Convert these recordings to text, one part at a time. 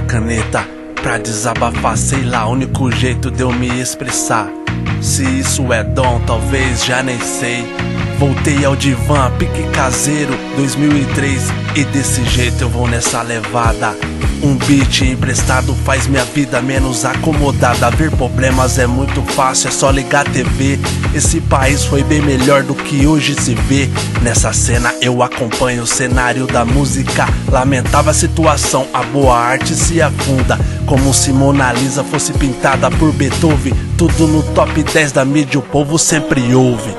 caneta pra desabafar, sei lá, único jeito de eu me expressar. Se isso é dom, talvez, já nem sei. Voltei ao divã, pique caseiro, 2003, e desse jeito eu vou nessa levada. Um beat emprestado faz minha vida menos acomodada. Ver problemas é muito fácil, é só ligar a TV. Esse país foi bem melhor do que hoje se vê. Nessa cena eu acompanho o cenário da música. Lamentável a situação, a boa arte se afunda, como se Mona Lisa fosse pintada por Beethoven. Tudo no top 10 da mídia, o povo sempre ouve.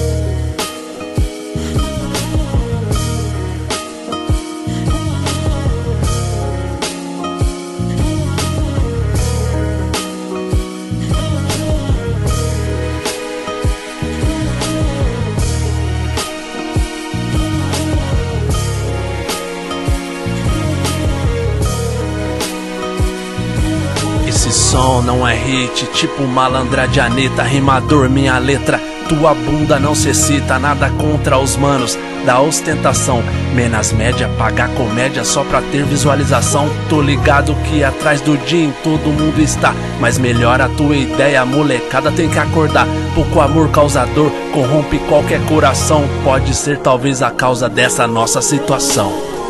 Esse som não é hit, tipo malandra de Anitta. Rimador, minha letra, tua bunda não se cita. Nada contra os manos da ostentação, menos média, pagar comédia só pra ter visualização. Tô ligado que atrás do gin todo mundo está, mas melhor a tua ideia, molecada tem que acordar. Pouco amor causador corrompe qualquer coração. Pode ser talvez a causa dessa nossa situação.